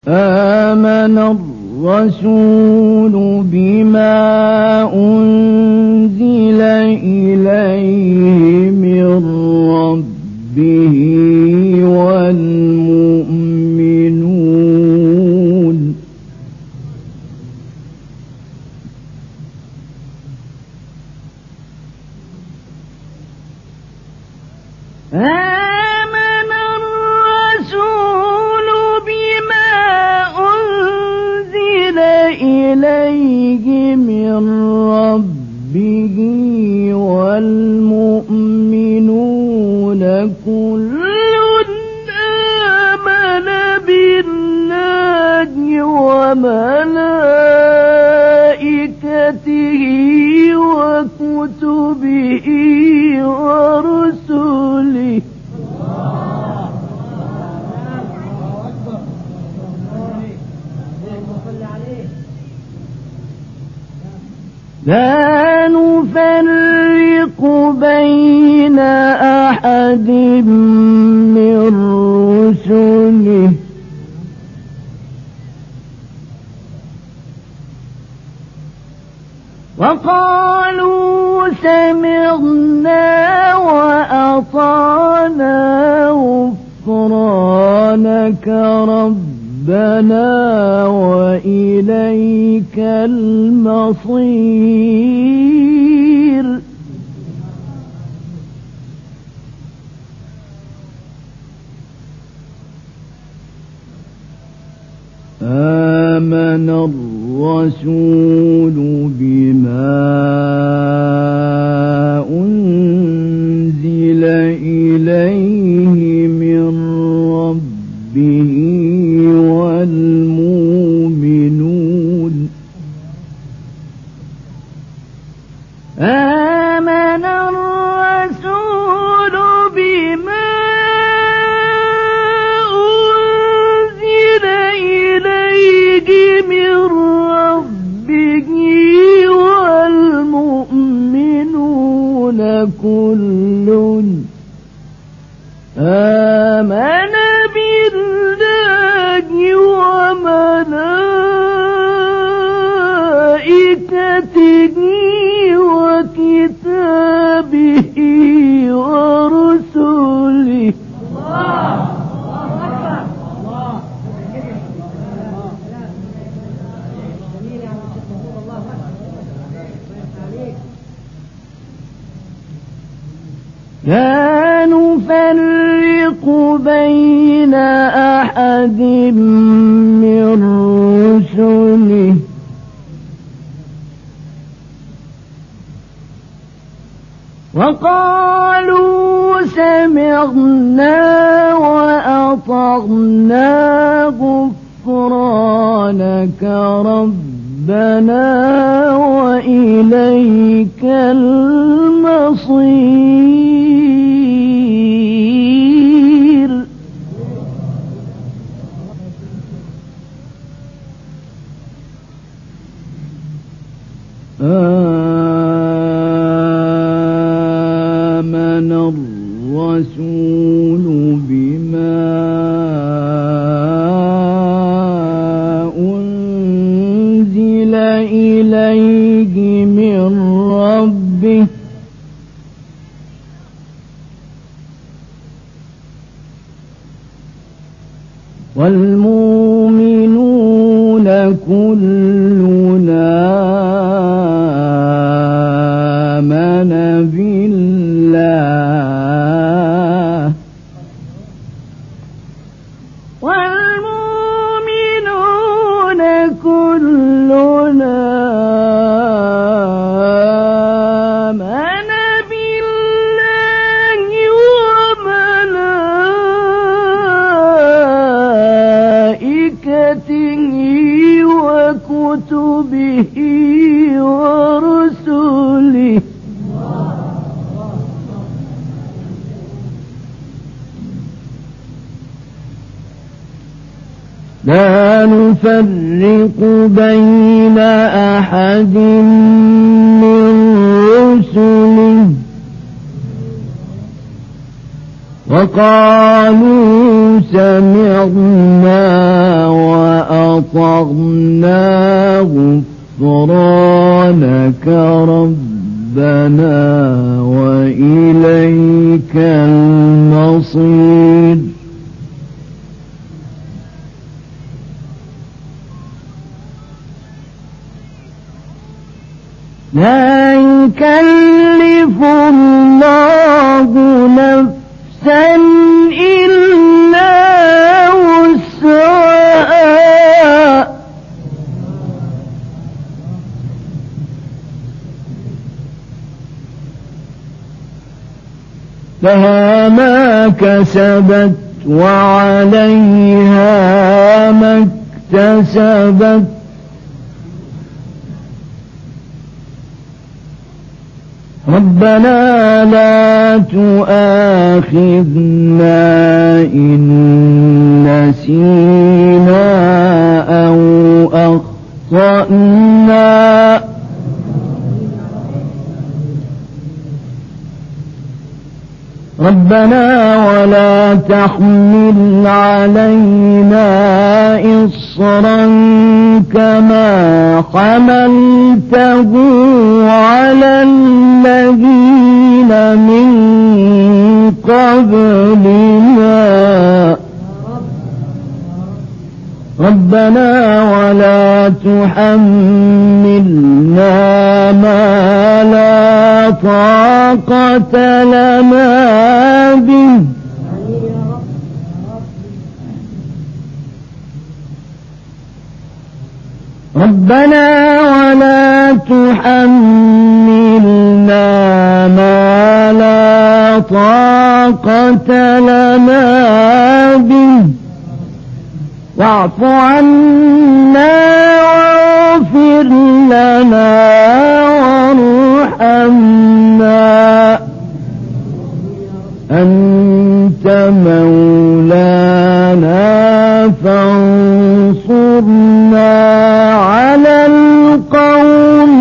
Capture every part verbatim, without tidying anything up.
آمن الرسول بما أنزل إليه من ربه والمؤمنون آمن الرسول بما أنزل إليه من ربه والمؤمنون كل آمن بالله وملائكته وكتبه ورسله لا نفرق بين أحد من رسله وقالوا سمعنا وأطعنا غفرانك ربنا وإليك المصير آمن الرسول بما أنزل إليه من ربه والمؤمنون آمن الرسول بما أنزل إليه من ربه والمؤمنون كل آمن بالله وملائكته وكتابه ورسله لا نفرق بين أحد من رسله وقالوا سمعنا وأطعنا غفرانك ربنا وإليك المصير آمن الرسول بما أنزل إليه من ربه والمؤمنون كلنا آمن بالله والمؤمنون كلنا آمن بالله وملائكته وكتبه ورسله لا نفرق بين أحد من رسله وقالوا سمعنا وأطعنا أطعنا غفرانك ربنا وإليك المصير. لا يكلف الله نفسا إلا وسعها لها ما كسبت وعليها ما اكتسبت. ربنا لا تؤاخذنا إن نسينا أو أخطأنا ربنا ولا تحمل علينا إصرا كما حملته على الذين من قبلنا ربنا ولا تحملنا ما لا طاقة لنا به ربنا ولا تحملنا ما لا طاقة لنا به واعف عنا واغفر لنا وارحمنا أنت مولانا فانصرنا على القوم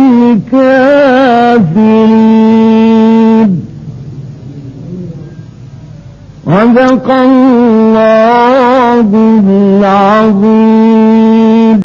الكافرين. صدق الله